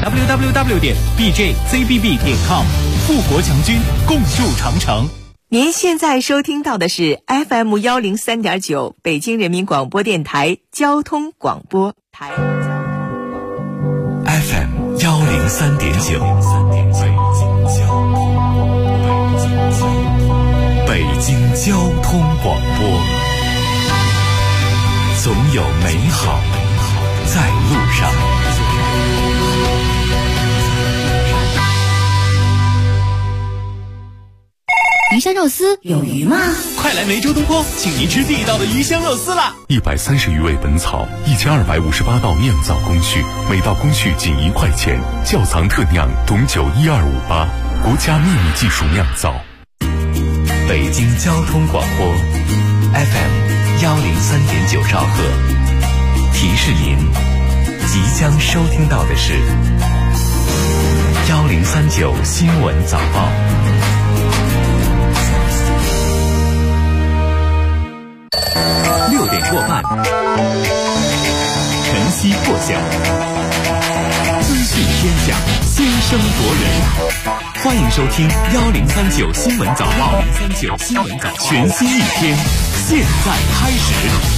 www.bjzbb.com。富国强军，共筑长城。 您现在收听到的是 FM 103.9北京人民广播电台交通广播台。 FM 103.9，北京交通广播，总有美好在路上。 鱼香肉丝有鱼吗？ 快来梅州东坡，请您吃地道的鱼香肉丝啦 ！130余味本草，1258道酿造工序，每道工序仅1块钱。窖藏特酿董酒1258，国家秘密技术酿造。北京交通广播 FM 103.9兆赫，提示您即将收听到的是1039新闻早报。6点过半，晨曦破晓，资讯天下，先声夺人。欢迎收听1039新闻早报，1039新闻早报，全新一天，现在开始。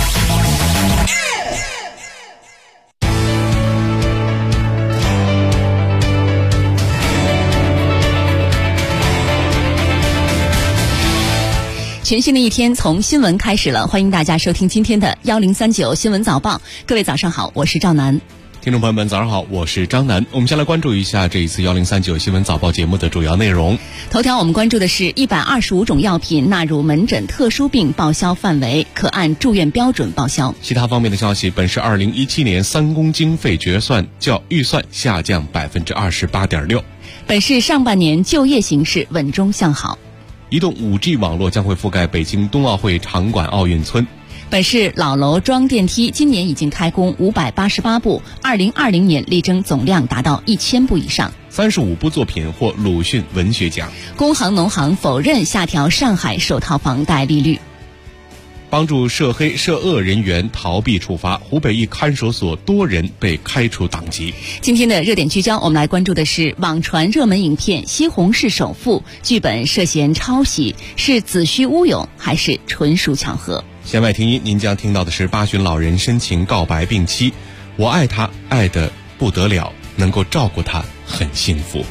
全新的一天从新闻开始了，欢迎大家收听今天的1039新闻早报。各位早上好，我是赵楠。 听众朋友们早上好，我是张楠。我们先来关注一下这一次1039新闻早报节目的主要内容。 头条我们关注的是125种药品纳入门诊特殊病报销范围，可按住院标准报销。 其他方面的消息，本市2017年3公经费决算较预算下降 28.6%。 本市上半年就业形势稳中向好。 移动 5G 网络将会覆盖北京冬奥会场馆奥运村。 本市老楼装电梯今年已经开工588部，2020年力争总量达到1000部以上。 35部作品获鲁迅文学奖。 工行农行否认下调上海首套房贷利率。 帮助涉黑涉恶人员逃避处罚，湖北一看守所多人被开除党籍。 今天的热点聚焦，我们来关注的是网传热门影片《西红柿首富》剧本涉嫌抄袭，是子虚乌有还是纯属巧合？ 弦外听音，您将听到的是八旬老人深情告白病妻：我爱他，爱得不得了，能够照顾他很幸福。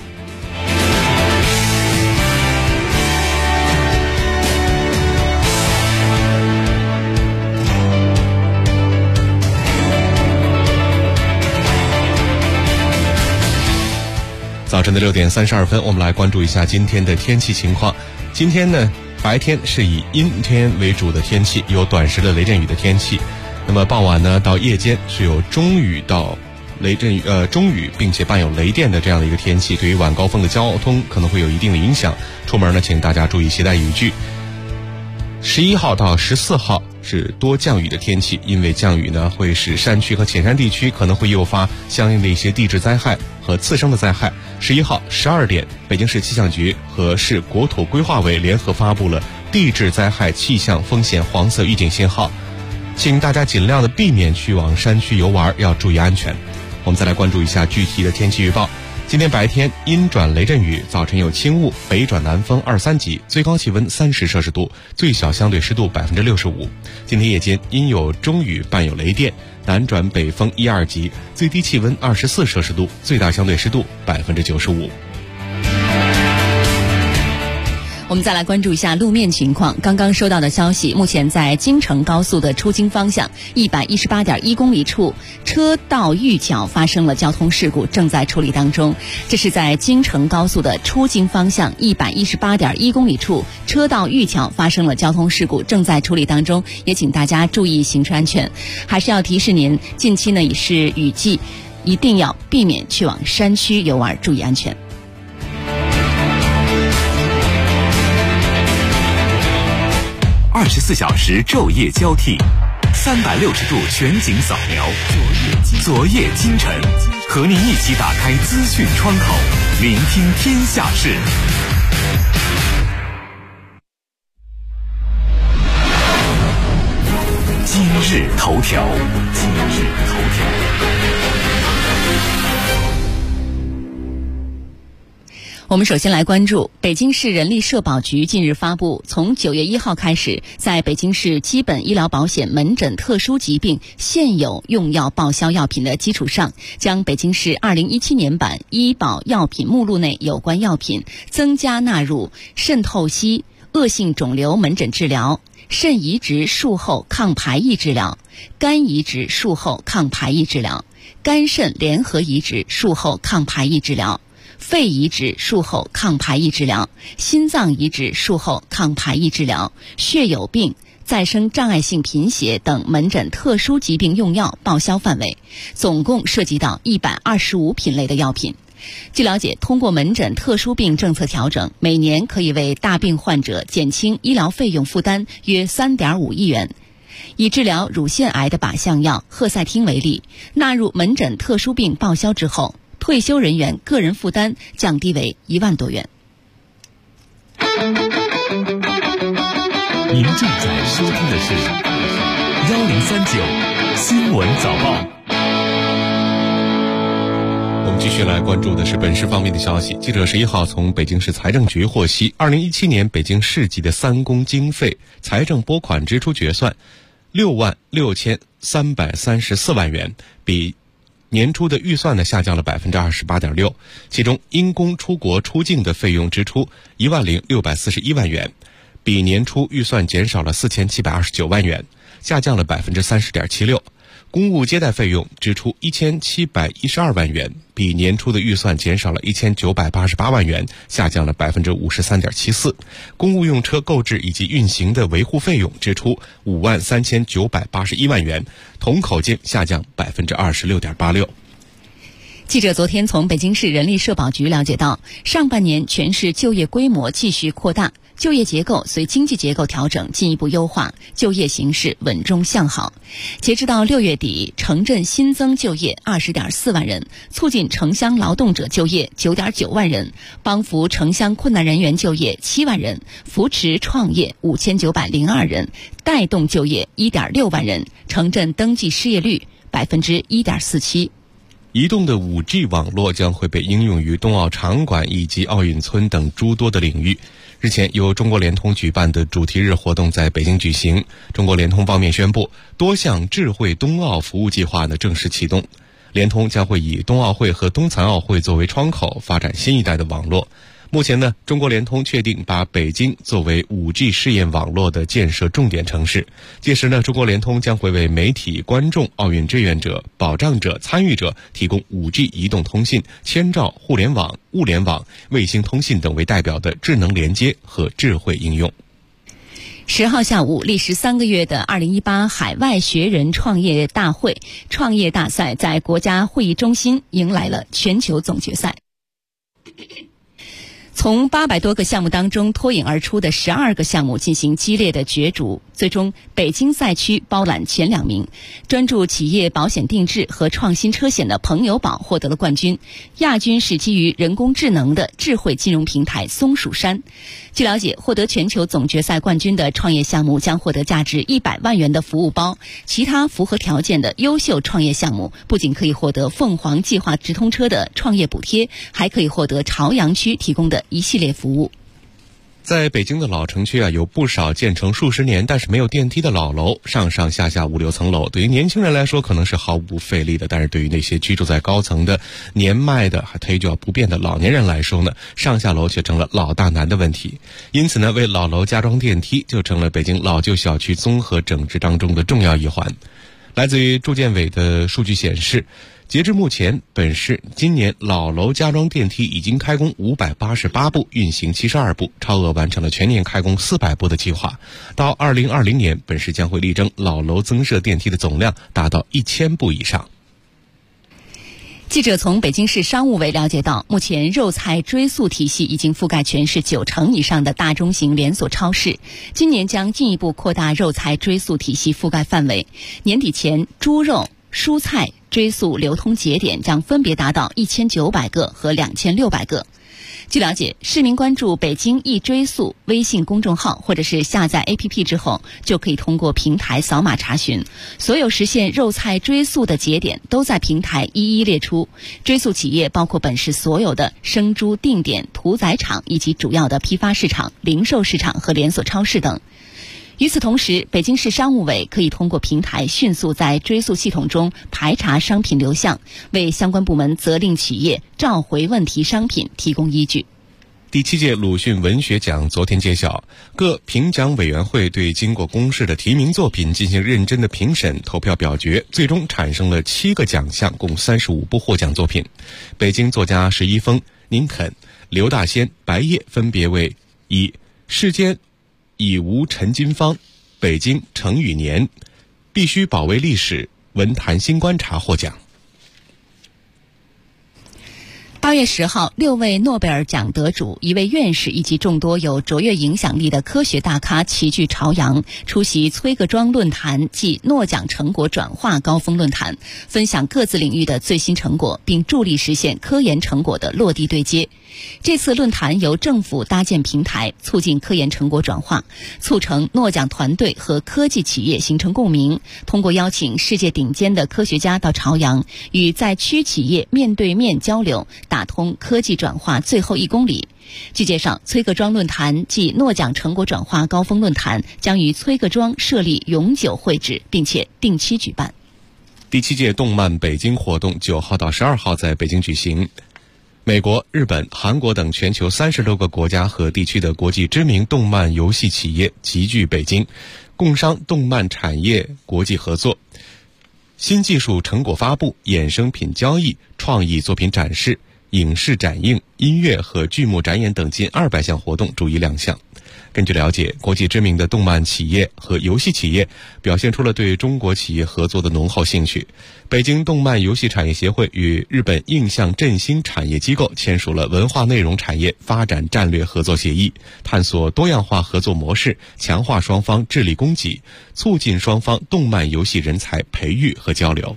早晨的6点32分，我们来关注一下今天的天气情况。今天呢，白天是以阴天为主的天气，有短时的雷阵雨的天气。那么傍晚呢到夜间是有中雨到雷阵雨中雨并且伴有雷电的这样的一个天气，对于晚高峰的交通可能会有一定的影响。出门呢，请大家注意携带雨具。11号到14号是多降雨的天气，因为降雨呢会使山区和浅山地区可能会诱发相应的一些地质灾害和次生的灾害。11号12点，北京市气象局和市国土规划委联合发布了地质灾害气象风险黄色预警信号，请大家尽量的避免去往山区游玩，要注意安全。我们再来关注一下具体的天气预报。今天白天阴转雷阵雨，早晨有轻雾，北转南风2-3级，最高气温30摄氏度，最小相对湿度65%。今天夜间阴有中雨伴有雷电，南转北风1-2级，最低气温24摄氏度，最大相对湿度95%。 我们再来关注一下路面情况。刚刚收到的消息，目前在京承高速的出京方向118.1公里处车道遇角发生了交通事故，正在处理当中。这是在京承高速的出京方向118.1公里处车道遇角发生了交通事故，正在处理当中，也请大家注意行车安全。还是要提示您，近期呢也是雨季，一定要避免去往山区游玩，注意安全。 24小时昼夜交替，360度全景扫描，昨夜今晨，和您一起打开资讯窗口，聆听天下事。今日头条， 我们首先来关注北京市人力社保局近日发布，从9月1号开始，在北京市基本医疗保险门诊特殊疾病现有用药报销药品的基础上，将北京市2017年版医保药品目录内有关药品增加纳入肾透析恶性肿瘤门诊治疗、肾移植术后抗排异治疗、肝移植术后抗排异治疗、肝肾联合移植术后抗排异治疗、肺移植术后抗排异治疗、心脏移植术后抗排异治疗、血友病、再生障碍性贫血等门诊特殊疾病用药报销范围，总共涉及到125品类的药品。据了解，通过门诊特殊病政策调整，每年可以为大病患者减轻医疗费用负担约3.5亿元。以治疗乳腺癌的靶向药赫赛汀为例，纳入门诊特殊病报销之后，退休人员个人负担降低为1万多元。 您正在收听的是1039新闻早报。 我们继续来关注的是本市方面的消息。记者11号从北京市财政局获悉，2017年北京市级的3公经费财政拨款支出决算66334万元，比年初的预算呢下降了 28.6%， 其中因公出国出境的费用支出10641万元，比年初预算减少了4729万元，下降了 30.76%。公务接待费用支出1712万元，比年初的预算减少了1988万元，下降了 53.74%。公务用车购置以及运行的维护费用支出53981万元，同口径下降 26.86%。 记者昨天从北京市人力社保局了解到，上半年全市就业规模继续扩大，就业结构随经济结构调整进一步优化，就业形势稳中向好。截至到6月底，城镇新增就业20.4万人，促进城乡劳动者就业9.9万人，帮扶城乡困难人员就业7万人，扶持创业5902人，带动就业1.6万人，城镇登记失业率1.47%。 移动的 5G 网络将会被应用于冬奥场馆以及奥运村等诸多的领域。日前，由中国联通举办的主题日活动在北京举行。中国联通方面宣布，多项智慧冬奥服务计划呢正式启动。联通将会以冬奥会和冬残奥会作为窗口，发展新一代的网络。目前呢，中国联通确定把北京作为 5G 试验网络的建设重点城市。届时呢，中国联通将会为媒体、观众、奥运志愿者、保障者、参与者提供 5G 移动通信、千兆互联网、物联网、卫星通信等为代表的智能连接和智慧应用。 10号下午，历时3个月的2018海外学人创业大会创业大赛在国家会议中心迎来了全球总决赛。从800多个项目当中脱颖而出的12个项目进行激烈的角逐，最终北京赛区包揽前2名，专注企业保险定制和创新车险的朋友保获得了冠军，亚军是基于人工智能的智慧金融平台松鼠山。据了解，获得全球总决赛冠军的创业项目将获得价值100万元的服务包，其他符合条件的优秀创业项目不仅可以获得凤凰计划直通车的创业补贴，还可以获得朝阳区提供的一系列服务。 在北京的老城区有不少建成数十年但是没有电梯的老楼，上上下下5、6层楼，对于年轻人来说可能是毫无费力的，但是对于那些居住在高层的年迈的还腿脚不便的老年人来说呢，上下楼却成了老大难的问题。因此呢，为老楼加装电梯就成了北京老旧小区综合整治当中的重要一环。来自于住建委的数据显示，截至目前，本市今年老楼加装电梯已经开工588部，运行72部，超额完成了全年开工400部的计划。到2020年，本市将会力争老楼增设电梯的总量达到1000部以上。 记者从北京市商务委了解到，目前肉菜追溯体系已经覆盖全市90%以上的大中型连锁超市，今年将进一步扩大肉菜追溯体系覆盖范围，年底前猪肉、蔬菜追溯流通节点将分别达到1900个和2600个。 据了解，市民关注北京易追溯微信公众号或者是下载 APP 之后，就可以通过平台扫码查询，所有实现肉菜追溯的节点都在平台一一列出。追溯企业包括本市所有的生猪定点屠宰场以及主要的批发市场、零售市场和连锁超市等。与此同时，北京市商务委可以通过平台迅速在追溯系统中排查商品流向，为相关部门责令企业召回问题商品提供依据。 第7届鲁迅文学奖昨天揭晓，各评奖委员会对经过公示的提名作品进行认真的评审、投票表决，最终产生了7个奖项，共35部获奖作品。北京作家石一峰、宁肯、刘大仙、白夜分别为以世间已无陈金芳、北京成语年、必须保卫历史、文坛新观察获奖。 8月10号，6位诺贝尔奖得主、1位院士以及众多有卓越影响力的科学大咖齐聚朝阳，出席崔各庄论坛暨诺奖成果转化高峰论坛，分享各自领域的最新成果，并助力实现科研成果的落地对接。这次论坛由政府搭建平台，促进科研成果转化，促成诺奖团队和科技企业形成共鸣，通过邀请世界顶尖的科学家到朝阳，与在区企业面对面交流，打通科技转化最后1公里。据介绍，崔各庄论坛暨诺奖成果转化高峰论坛将于崔各庄设立永久会址，并且定期举办。 第7届动漫北京活动9号到12号在北京举行。美国、日本、韩国等全球30多个国家和地区的国际知名动漫游戏企业集聚北京，共商动漫产业国际合作、新技术成果发布、衍生品交易、创意作品展示、影视展映、音乐和剧目展演等近200项活动逐一亮相。根据了解，国际知名的动漫企业和游戏企业表现出了对中国企业合作的浓厚兴趣。北京动漫游戏产业协会与日本映像振兴产业机构签署了文化内容产业发展战略合作协议，探索多样化合作模式，强化双方智力供给，促进双方动漫游戏人才培育和交流。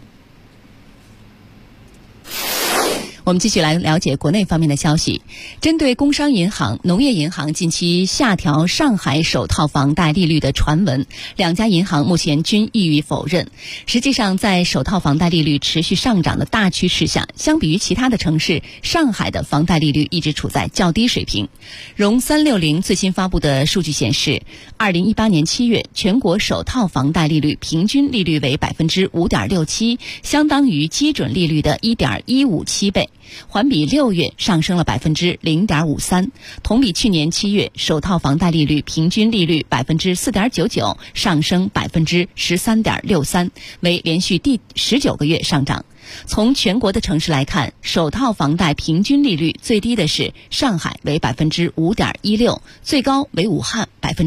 我们继续来了解国内方面的消息。针对工商银行、农业银行近期下调上海首套房贷利率的传闻，2家银行目前均予以否认。实际上，在首套房贷利率持续上涨的大趋势下，相比于其他的城市，上海的房贷利率一直处在较低水平。融360最新发布的数据显示，2018年7月，全国首套房贷利率平均利率为 5.67%， 相当于基准利率的 1.157 倍。环比6月上升了 0.53%， 同比去年7月首套房贷利率平均利率 4.99%， 上升 13.63%， 为连续第19个月上涨。从全国的城市来看，首套房贷平均利率最低的是上海为 5.16%， 最高为武汉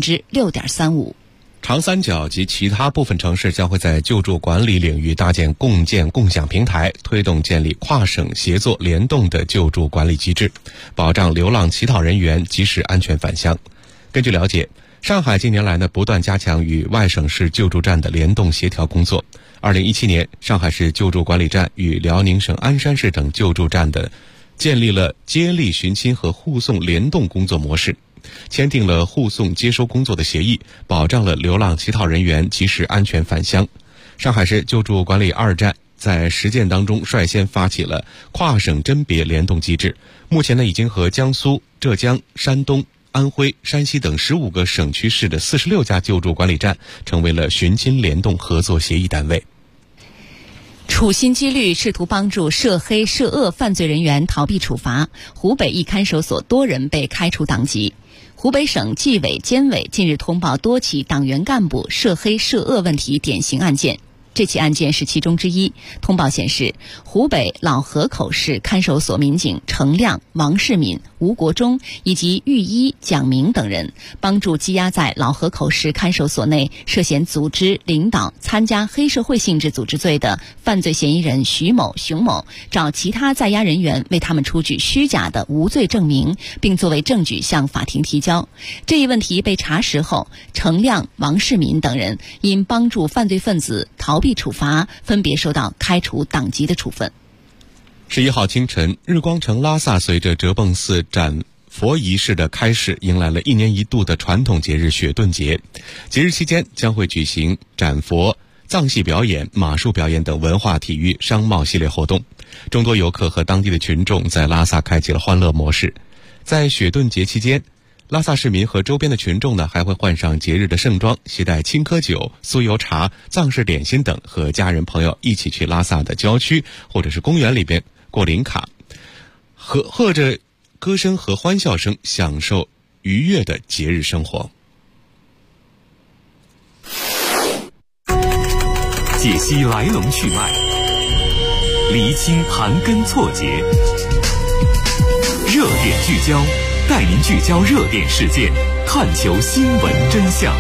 6.35%。 长三角及其他部分城市将会在救助管理领域搭建共建共享平台，推动建立跨省协作联动的救助管理机制，保障流浪乞讨人员及时安全返乡。根据了解，上海近年来不断加强与外省市救助站的联动协调工作。2017年，上海市救助管理站与辽宁省鞍山市等救助站建立了接力寻亲和护送联动工作模式，签订了护送接收工作的协议，保障了流浪乞讨人员及时安全返乡。上海市救助管理2站在实践当中率先发起了跨省甄别联动机制，目前已经和江苏、浙江、山东、安徽、山西等15个省区市的46家救助管理站成为了寻亲联动合作协议单位。 处心积虑试图帮助涉黑涉恶犯罪人员逃避处罚，湖北一看守所多人被开除党籍。湖北省纪委监委近日通报多起党员干部涉黑涉恶问题典型案件，这起案件是其中之一。通报显示，湖北老河口市看守所民警程亮、王世敏、吴国忠以及狱医蒋明等人，帮助羁押在老河口市看守所内涉嫌组织、领导、参加黑社会性质组织罪的犯罪嫌疑人徐某、熊某，找其他在押人员为他们出具虚假的无罪证明，并作为证据向法庭提交。这一问题被查实后，程亮、王世敏等人因帮助犯罪分子逃避处罚，分别受到开除党籍的处分。 11号清晨，日光城拉萨随着哲蚌寺展佛仪式的开始，迎来了1年1度的传统节日雪顿节。节日期间将会举行斩佛、藏戏表演、马术表演等文化体育商贸系列活动。众多游客和当地的群众在拉萨开启了欢乐模式。在雪顿节期间，拉萨市民和周边的群众呢，还会换上节日的盛装，携带青稞酒、酥油茶、藏式点心等，和家人朋友一起去拉萨的郊区或者是公园里边过林卡，和着歌声和欢笑声，享受愉悦的节日生活。 解析来龙去脉，厘清盘根错节，热点聚焦，带您聚焦热点事件，探求新闻真相。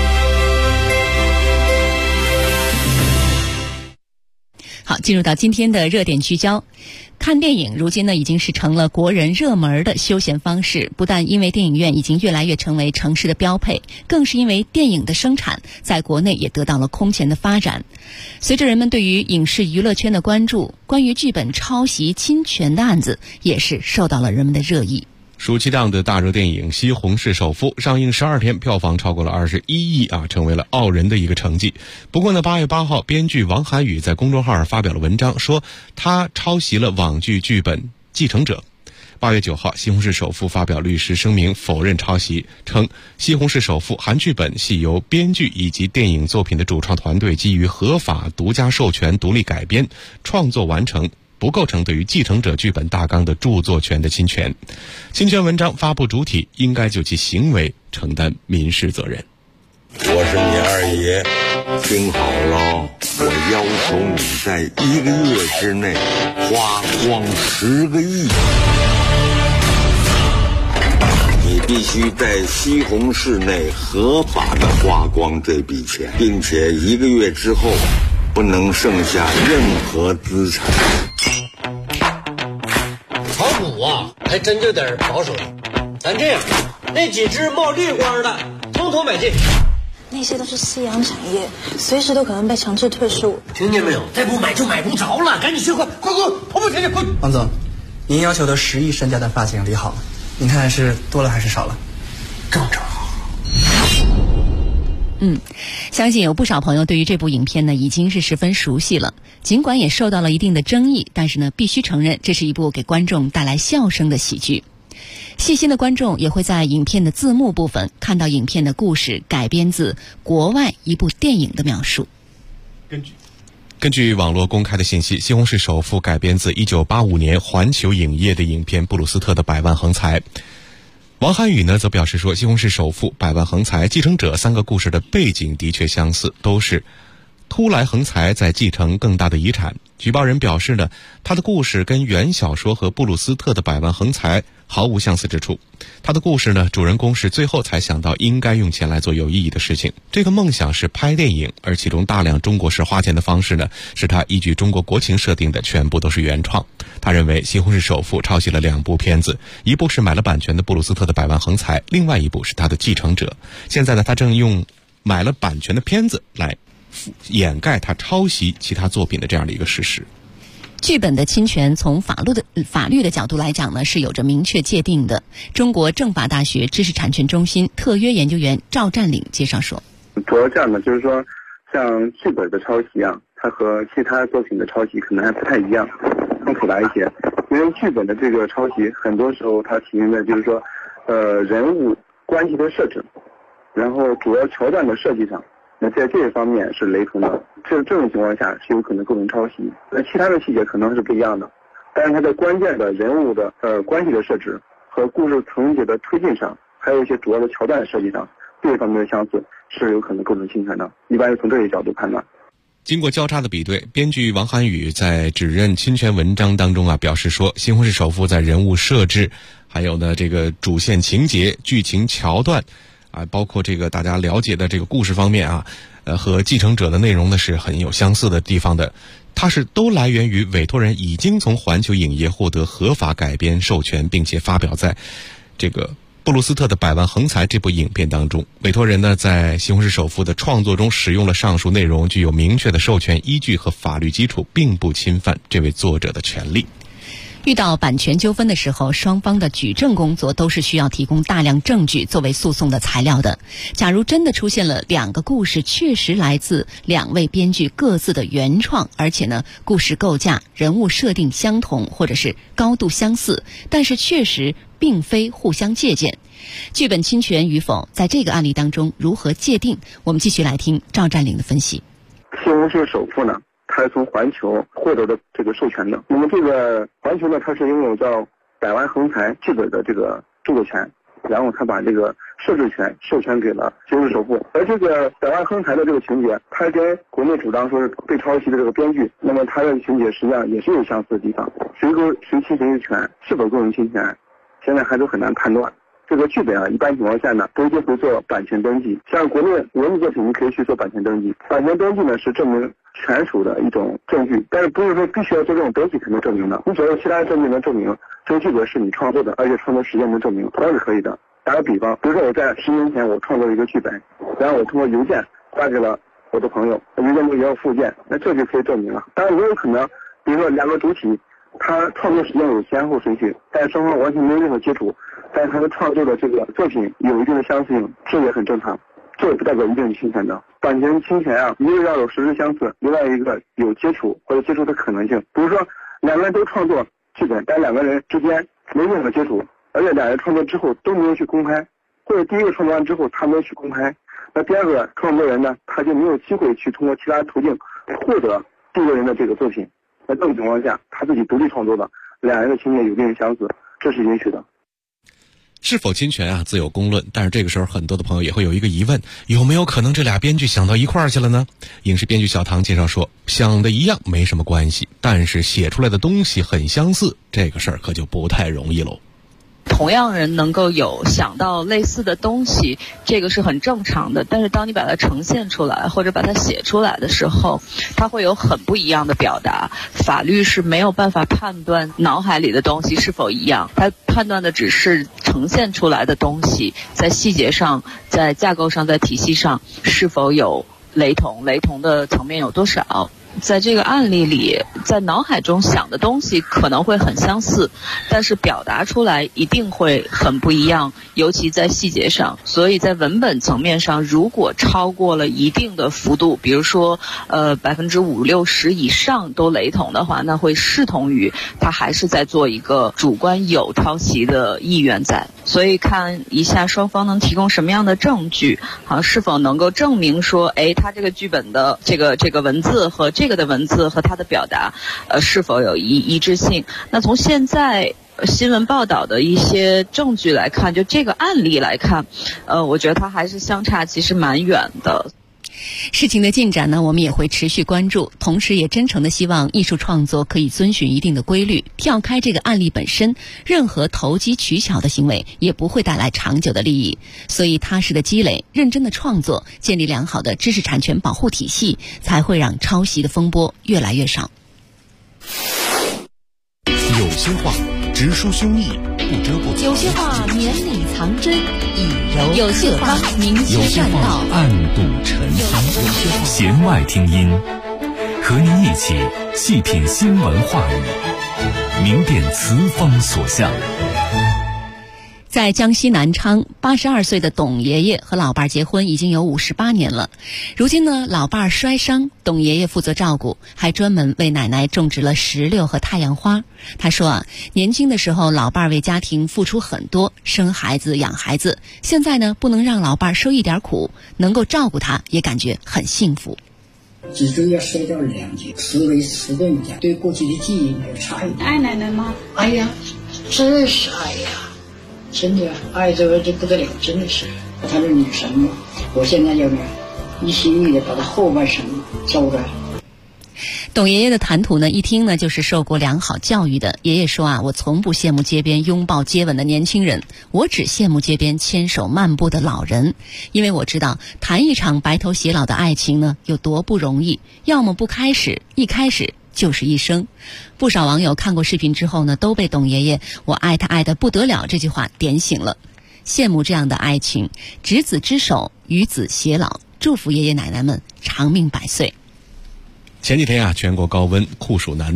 好，进入到今天的热点聚焦。看电影如今呢已经是成了国人热门的休闲方式，不但因为电影院已经越来越成为城市的标配，更是因为电影的生产在国内也得到了空前的发展。随着人们对于影视娱乐圈的关注，关于剧本抄袭侵权的案子也是受到了人们的热议。 暑期档的大热电影《西红柿首富》上映12天，票房超过了21亿啊，成为了傲人的一个成绩。不过呢，8月8号，编剧王涵予在公众号上发表了文章，说他抄袭了网剧剧本《继承者》。8月9号，《西红柿首富》发表律师声明否认抄袭，称《西红柿首富》含剧本系由编剧以及电影作品的主创团队基于合法独家授权独立改编创作完成，不构成对于继承者剧本大纲的著作权的侵权。侵权文章发布主体应该就其行为承担民事责任。 我是你二爷，听好了，我要求你在1个月之内花光10个亿。你必须在西红柿内合法的花光这笔钱，并且1个月之后不能剩下任何资产。 炒股啊，还真就得保守点。咱这样，那几只冒绿光的，统统买进。 那些都是夕阳产业，随时都可能被强制退出。 听见没有？再不买就买不着了，赶紧去快，快，跑步前去，快！ 王总，您要求的10亿身价的发型理好了，您看是多了还是少了？ 正好。 相信有不少朋友对于这部影片呢已经是十分熟悉了，尽管也受到了一定的争议，但是呢必须承认这是一部给观众带来笑声的喜剧。细心的观众也会在影片的字幕部分看到影片的故事改编自国外一部电影的描述。 根据网络公开的信息，《西红柿首富》改编自1985年环球影业的影片布鲁斯特的《百万横财》。王涵予呢则表示说，《西红柿首富》《百万横财》《继承者》3个故事的背景的确相似，都是突来横财在继承更大的遗产。举报人表示呢，他的故事跟原小说和布鲁斯特的《百万横财》毫无相似之处。他的故事呢，主人公是最后才想到应该用钱来做有意义的事情。这个梦想是拍电影，而其中大量中国式花钱的方式呢，是他依据中国国情设定的，全部都是原创。他认为《西红柿首富》抄袭了2部片子，一部是买了版权的布鲁斯特的《百万横财》，另外一部是他的《继承者》。现在呢，他正用买了版权的片子来掩盖他抄袭其他作品的这样的一个事实。 剧本的侵权从法律的角度来讲呢，是有着明确界定的。中国政法大学知识产权中心特约研究员赵占领介绍说， 主要这样的就是说，像剧本的抄袭啊，它和其他作品的抄袭可能还不太一样，更复杂一些。因为剧本的这个抄袭，很多时候它体现在就是说，人物关系的设置，然后主要桥段的设计上。那在这一方面是雷同的，这种情况下是有可能构成抄袭。那其他的细节可能是不一样的，但是它在关键的人物的关系的设置和故事情节的推进上，还有一些主要的桥段设计上，这一方面的相似是有可能构成侵权的。一般是从这个角度判断。 经过交叉的比对，编剧王涵予在指认侵权文章当中表示说，《西红柿首富》在人物设置，还有呢这个主线情节、剧情桥段包括这个大家了解的这个故事方面和继承者的内容呢是很有相似的地方的。它是都来源于委托人已经从环球影业获得合法改编授权，并且发表在这个布鲁斯特的《百万横财》这部影片当中。委托人呢在《西红柿首富》的创作中使用了上述内容，具有明确的授权依据和法律基础，并不侵犯这位作者的权利。 遇到版权纠纷的时候，双方的举证工作都是需要提供大量证据作为诉讼的材料的。假如真的出现了两个故事确实来自两位编剧各自的原创，而且呢故事构架、人物设定相同或者是高度相似，但是确实并非互相借鉴，剧本侵权与否在这个案例当中如何界定？我们继续来听赵占领的分析。 西红柿首富呢，他是从环球获得的这个授权的。那么这个环球呢，它是拥有叫百万横财剧本的这个著作权，然后他把这个摄制权授权给了西红柿首富。而这个百万横财的这个情节，它跟国内主张说是被抄袭的这个编剧，那么它的情节实际上也是有相似的地方。谁侵权权，是否构成侵权，现在还都很难判断。这个剧本啊，一般情况下呢，都会做版权登记。像国内文字作品，你可以去做版权登记。版权登记呢是证明权属的一种证据，但是不是说必须要做这种登记才能证明的。你只要有其他证据能证明这个剧本是你创作的，而且创作时间能证明，同样是可以的。打个比方，比如说我在10年前我创作了一个剧本，然后我通过邮件发给了我的朋友，邮件中也有附件，那这就可以证明了。当然也有可能，比如说两个主体，他创作时间有先后顺序，但是双方完全没有任何接触，但是他们创作的这个作品有一定的相似性，这也很正常，这也不代表一定是侵权的。版权侵权啊，一个要有实质相似，另外一个有接触或者接触的可能性。比如说两个人都创作剧本，但两个人之间没任何接触，而且两人创作之后都没有去公开，或者第一个创作完之后他没有去公开，那第二个创作人呢，他就没有机会去通过其他途径获得第一个人的这个作品。在这种情况下，他自己独立创作的，两人的情节有一定相似，这是允许的。 是否侵权啊，自有公论。但是这个时候，很多的朋友也会有一个疑问：有没有可能这俩编剧想到一块儿去了呢？影视编剧小唐介绍说，想的一样没什么关系，但是写出来的东西很相似，这个事儿可就不太容易喽。 同样人能够有想到类似的东西，这个是很正常的，但是当你把它呈现出来或者把它写出来的时候，它会有很不一样的表达。法律是没有办法判断脑海里的东西是否一样，它判断的只是呈现出来的东西在细节上、在架构上、在体系上是否有雷同，雷同的层面有多少。在这个案例里，在脑海中想的东西可能会很相似，但是表达出来一定会很不一样，尤其在细节上。所以在文本层面上，如果超过了一定的幅度，比如说50%-60%以上都雷同的话，那会视同于他还是在做一个主观有抄袭的意愿在。所以看一下双方能提供什么样的证据，是否能够证明说，他这个剧本的这个文字和这个的文字和他的表达，是否有一致性。那从现在新闻报道的一些证据来看，就这个案例来看，我觉得它还是相差其实蛮远的。 事情的进展呢，我们也会持续关注，同时也真诚的希望艺术创作可以遵循一定的规律，跳开这个案例本身，任何投机取巧的行为也不会带来长久的利益。所以踏实的积累，认真的创作，建立良好的知识产权保护体系，才会让抄袭的风波越来越少。 有些话直抒胸臆，不遮不藏； 有些话绵里藏针，以柔有些话明有些线话暗度陈仓。 弦外听音，和您一起细品新闻话语，明辨词风所向。 在江西南昌，82岁的董爷爷和老伴儿结婚已经有58年了。如今呢，老伴儿摔伤，董爷爷负责照顾，还专门为奶奶种植了石榴和太阳花。他说啊，年轻的时候老伴儿为家庭付出很多，生孩子养孩子，现在呢不能让老伴儿受一点苦，能够照顾他也感觉很幸福。 脊椎要摔掉2节，思维迟钝一点，对过去的记忆没有差异。 爱奶奶吗？ 哎呀，真是爱呀！真的爱这个就不得了，真的是，她是女神嘛。我现在要一心一意的把她后半生交代。 董爷爷的谈吐呢，一听呢就是受过良好教育的。爷爷说啊，我从不羡慕街边拥抱接吻的年轻人，我只羡慕街边牵手漫步的老人，因为我知道谈一场白头偕老的爱情呢有多不容易，要么不开始，一开始就是一生。不少网友看过视频之后呢，都被董爷爷我爱他爱得不得了这句话点醒了，羡慕这样的爱情，执子之手，与子偕老，祝福爷爷奶奶们长命百岁。 前几天啊，全国高温酷暑难耐，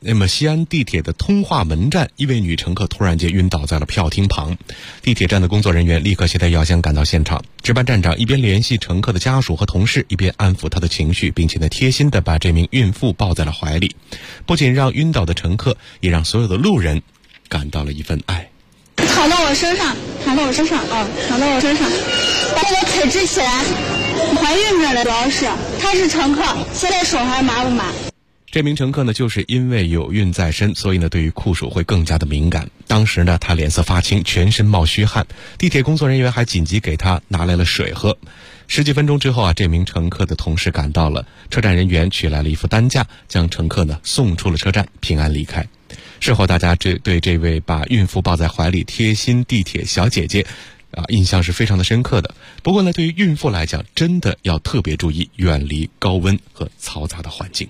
那么西安地铁的通化门站，一位女乘客突然间晕倒在了票厅旁，地铁站的工作人员立刻携带药箱赶到现场，值班站长一边联系乘客的家属和同事，一边安抚她的情绪，并且呢贴心地把这名孕妇抱在了怀里，不仅让晕倒的乘客，也让所有的路人感到了一份爱。 躺到我身上，躺到我身上，躺到我身上，把我腿支起来。怀孕着呢，主要是她是乘客，现在手还麻不麻？ 这名乘客呢，就是因为有孕在身，所以呢，对于酷暑会更加的敏感。当时呢，他脸色发青，全身冒虚汗，地铁工作人员还紧急给他拿来了水喝。10几分钟之后啊，这名乘客的同事赶到了，车站人员取来了一副担架，将乘客呢送出了车站，平安离开。事后大家对这位把孕妇抱在怀里贴心地铁小姐姐印象是非常的深刻的。不过呢，对于孕妇来讲，真的要特别注意，远离高温和嘈杂的环境。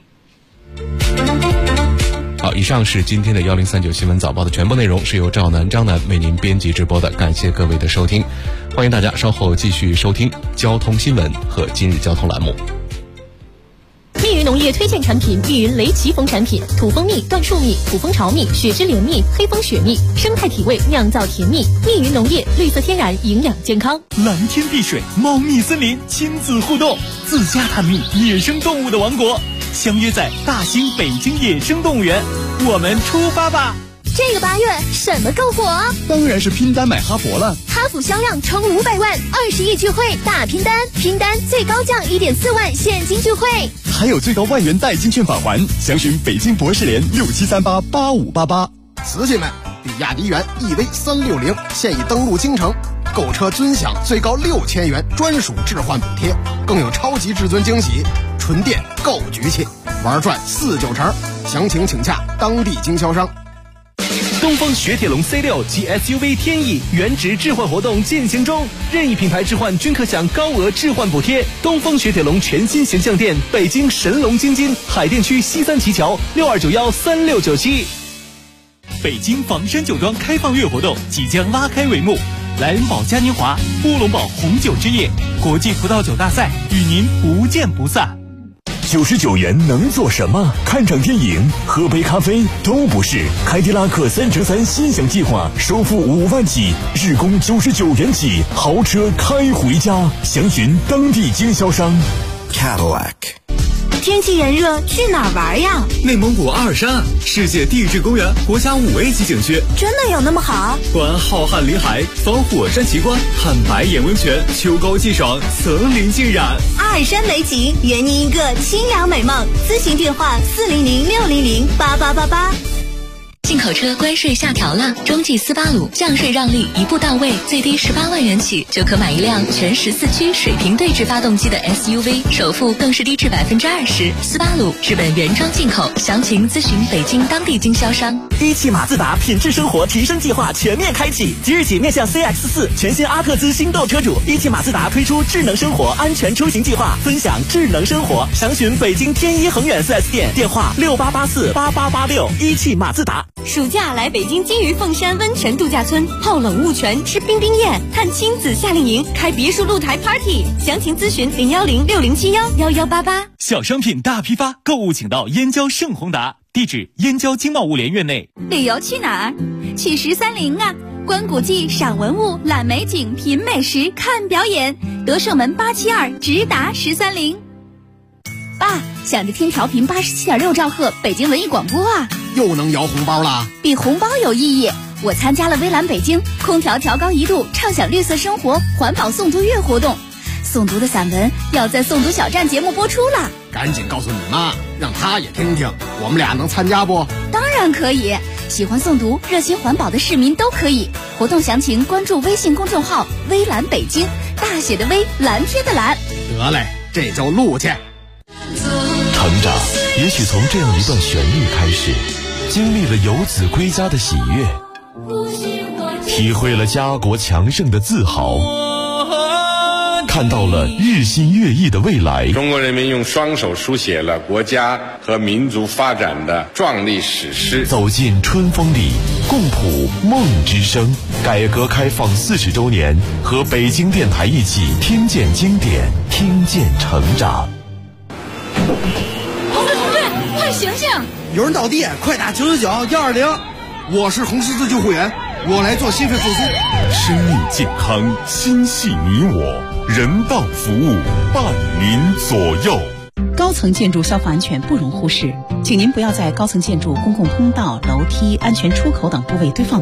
好，以上是今天的1039新闻早报的全部内容，是由张楠为您编辑直播的，感谢各位的收听，欢迎大家稍后继续收听交通新闻和今日交通栏目。 密云农业推荐产品：密云雷奇蜂产品，土蜂蜜、椴树蜜、土蜂巢蜜、雪之莲蜜、黑蜂雪蜜，生态体味，酿造甜蜜。密云农业，绿色天然，营养健康。 蓝天碧水，猫蜜森林，亲子互动，自家探秘野生动物的王国，相约在大兴北京野生动物园，我们出发吧！ 这个8月什么更火？ 当然是拼单买哈佛了。 哈弗销量冲500万，20亿聚会大拼单，拼单最高降1.4万现金聚会， 还有最高万元代金券返还。详询北京博士联67388588。 瓷器们，比亚迪元 EV360现已登陆京城，购车尊享最高6000元专属置换补贴，更有超级至尊惊喜，纯电购局气，玩转4-9成。详情请洽当地经销商。 东风雪铁龙 C6 及 SUV 天翼原值置换活动进行中，任意品牌置换均可享高额置换补贴。东风雪铁龙全新形象店，北京神龙京津海淀区西三旗桥62913697。北京房山酒庄开放月活动即将拉开帷幕，莱恩堡嘉年华、乌龙堡红酒之夜、国际葡萄酒大赛与您不见不散。 99元能做什么？看场电影、喝杯咖啡都不是。凯迪拉克3乘3心想计划，首付5万起，日供99元起，豪车开回家。详询当地经销商。 Cadillac。 天气炎热，去哪儿玩呀？ 内蒙古阿尔山，世界地质公园国家5A级景区。 真的有那么好？ 观浩瀚林海，访火山奇观，看白眼温泉，秋高气爽，层林尽染。 阿尔山美景，圆您一个清凉美梦。咨询电话400-600-8888。 进口车关税下调了，中继斯巴鲁降税让利一步到位，最低18万元起就可买一辆全14驱水平对置发动机的 SUV， 首付更是低至20%。斯巴鲁日本原装进口，详情咨询北京当地经销商。 一汽马自达品质生活提升计划全面开启，即日起面向 CX-4 全新阿特兹心动车主，一汽马自达推出智能生活安全出行计划，分享智能生活。详询北京天一恒远 4S 店，电话68848886。一汽马自达。 暑假来北京金鱼凤山温泉度假村泡冷雾泉，吃冰冰宴，看亲子夏令营，开别墅露台 party。详情咨询010-6071-1188。 小商品大批发，购物请到燕郊盛宏达，地址燕郊经贸物联院内。 旅游去哪儿？去130啊！观古迹，赏文物，览美景，品美食，看表演。德胜门872直达130。爸，想着听调频87.6兆赫北京文艺广播啊！ 又能摇红包了？ 比红包有意义。我参加了微蓝北京空调调高1度，畅享绿色生活环保诵读月活动。诵读的散文要在诵读小站节目播出了， 赶紧告诉你妈，让她也听听。我们俩能参加不？ 当然可以，喜欢诵读、热心环保的市民都可以。活动详情关注微信公众号“微蓝北京”，大写的微，蓝天的蓝。 得嘞，这就录去。 成长也许从这样一段旋律开始，经历了游子归家的喜悦，体会了家国强盛的自豪，看到了日新月异的未来。 中国人民用双手书写了国家和民族发展的壮丽史诗。 走进春风里，共谱梦之声。改革开放40周年，和北京电台一起听见经典，听见成长。 同队，快醒醒！ 有人倒地，快打999-120。我是红十字救护员，我来做心肺复苏。 生命健康，心系你我，人道服务伴您左右。 高层建筑消防安全不容忽视，请您不要在高层建筑公共通道、楼梯、安全出口等部位堆放